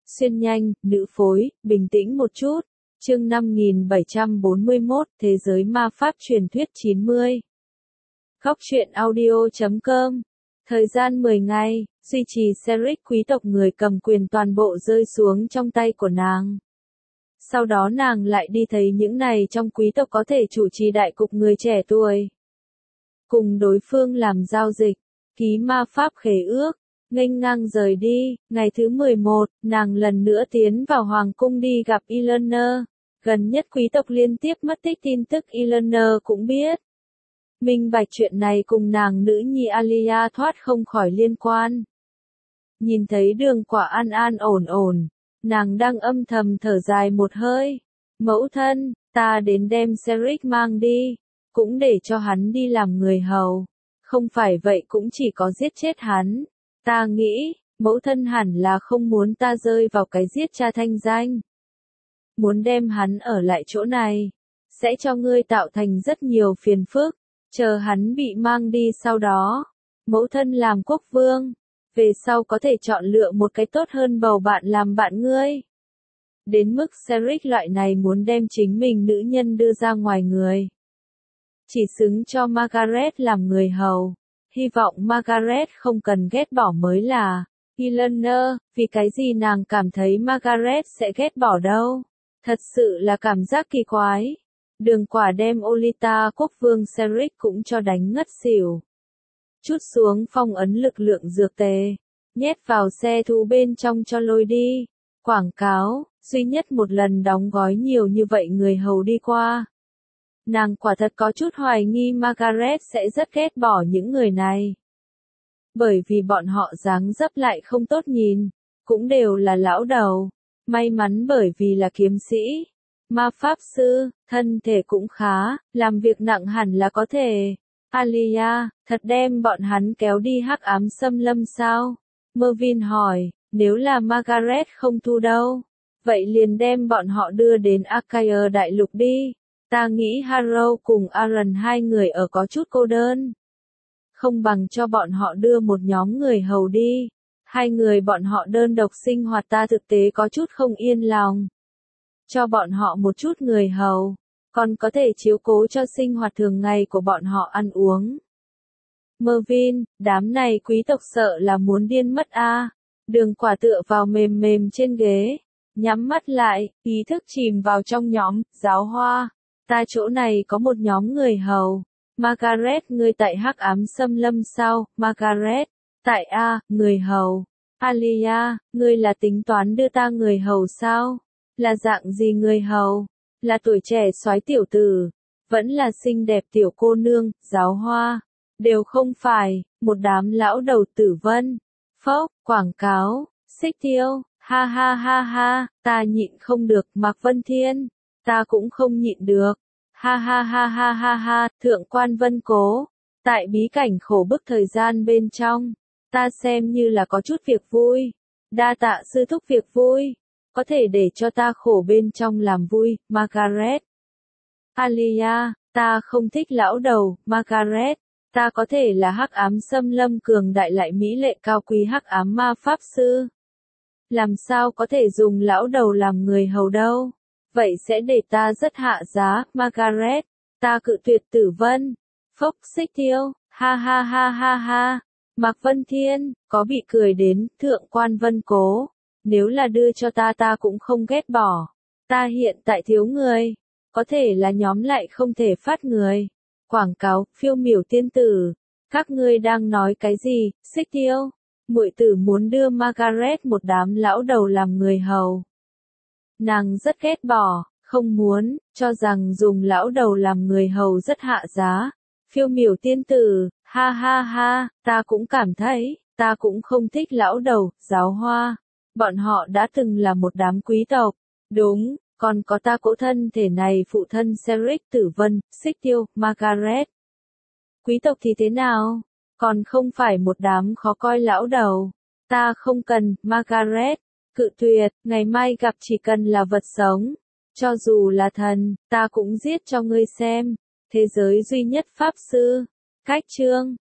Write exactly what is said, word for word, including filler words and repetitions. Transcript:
Xuyên nhanh, nữ phối, bình tĩnh một chút. Chương năm nghìn bảy trăm bốn mươi mốt, Thế giới ma pháp truyền thuyết chín mươi. Góc truyện audio chấm com. Thời gian mười ngày, duy trì Cedric quý tộc người cầm quyền toàn bộ rơi xuống trong tay của nàng. Sau đó nàng lại đi thấy những này trong quý tộc có thể chủ trì đại cục người trẻ tuổi. Cùng đối phương làm giao dịch, ký ma pháp khế ước, nghênh ngang rời đi. Ngày thứ mười một, nàng lần nữa tiến vào hoàng cung đi gặp Eleanor. Gần nhất quý tộc liên tiếp mất tích tin tức Eleanor cũng biết. Minh bạch chuyện này cùng nàng nữ nhi Alia thoát không khỏi liên quan. Nhìn thấy đường quả an an ổn ổn, nàng đang âm thầm thở dài một hơi. Mẫu thân, ta đến đem Cedric mang đi, cũng để cho hắn đi làm người hầu. Không phải vậy cũng chỉ có giết chết hắn. Ta nghĩ, mẫu thân hẳn là không muốn ta rơi vào cái giết cha thanh danh. Muốn đem hắn ở lại chỗ này, sẽ cho ngươi tạo thành rất nhiều phiền phức. Chờ hắn bị mang đi sau đó, mẫu thân làm quốc vương, về sau có thể chọn lựa một cái tốt hơn bầu bạn làm bạn ngươi. Đến mức Cedric loại này muốn đem chính mình nữ nhân đưa ra ngoài người. Chỉ xứng cho Margaret làm người hầu. Hy vọng Margaret không cần ghét bỏ mới là. Eleanor, vì cái gì nàng cảm thấy Margaret sẽ ghét bỏ đâu. Thật sự là cảm giác kỳ quái. Đường quả đem Olita quốc vương Cedric cũng cho đánh ngất xỉu. Chút xuống phong ấn lực lượng dược tề, nhét vào xe thú bên trong cho lôi đi. Quảng cáo, duy nhất một lần đóng gói nhiều như vậy người hầu đi qua. Nàng quả thật có chút hoài nghi Margaret sẽ rất ghét bỏ những người này. Bởi vì bọn họ dáng dấp lại không tốt nhìn, cũng đều là lão đầu. May mắn bởi vì là kiếm sĩ, ma pháp sư, thân thể cũng khá, làm việc nặng hẳn là có thể. Alia, thật đem bọn hắn kéo đi hắc ám xâm lâm sao? Mervyn hỏi, nếu là Margaret không thu đâu, vậy liền đem bọn họ đưa đến Achaia đại lục đi. Ta nghĩ Harrow cùng Aaron hai người ở có chút cô đơn. Không bằng cho bọn họ đưa một nhóm người hầu đi. Hai người bọn họ đơn độc sinh hoạt ta thực tế có chút không yên lòng. Cho bọn họ một chút người hầu, còn có thể chiếu cố cho sinh hoạt thường ngày của bọn họ ăn uống. Mervyn, đám này quý tộc sợ là muốn điên mất a. À. Đường quả tựa vào mềm mềm trên ghế, nhắm mắt lại, ý thức chìm vào trong nhóm, giáo hoa. Ta chỗ này có một nhóm người hầu. Margaret, ngươi tại hắc ám xâm lâm sao? Margaret, tại A, người hầu. Alia, ngươi là tính toán đưa ta người hầu sao? Là dạng gì người hầu? Là tuổi trẻ soái tiểu tử, vẫn là xinh đẹp tiểu cô nương, giáo hoa. Đều không phải, một đám lão đầu tử vân. Phốc, quảng cáo, xích tiêu, ha ha ha ha, ta nhịn không được, Mạc Vân Thiên. Ta cũng không nhịn được. Ha ha ha ha ha ha, thượng quan Vân Cố. Tại bí cảnh khổ bức thời gian bên trong, ta xem như là có chút việc vui. Đa tạ sư thúc việc vui. Có thể để cho ta khổ bên trong làm vui, Margaret. Alia, ta không thích lão đầu, Margaret. Ta có thể là hắc ám xâm lâm cường đại lại mỹ lệ cao quý hắc ám ma pháp sư. Làm sao có thể dùng lão đầu làm người hầu đâu. Vậy sẽ để ta rất hạ giá, Margaret. Ta cự tuyệt tử vân. Phốc xích tiêu, ha ha ha ha ha. Mạc Vân Thiên, có bị cười đến, thượng quan Vân Cố. Nếu là đưa cho ta ta cũng không ghét bỏ. Ta hiện tại thiếu người. Có thể là nhóm lại không thể phát người. Quảng cáo, phiêu miểu tiên tử. Các ngươi đang nói cái gì, xích tiêu? Muội tử muốn đưa Margaret một đám lão đầu làm người hầu. Nàng rất ghét bỏ, không muốn, cho rằng dùng lão đầu làm người hầu rất hạ giá. Phiêu miểu tiên tử, ha ha ha, ta cũng cảm thấy, ta cũng không thích lão đầu, giáo hoa. Bọn họ đã từng là một đám quý tộc. Đúng, còn có ta cỗ thân thể này phụ thân Cedric tử vân, xích tiêu, Margaret. Quý tộc thì thế nào? Còn không phải một đám khó coi lão đầu. Ta không cần, Margaret. Cự tuyệt, ngày mai gặp chỉ cần là vật sống. Cho dù là thần, ta cũng giết cho ngươi xem. Thế giới duy nhất pháp sư. Cách chương.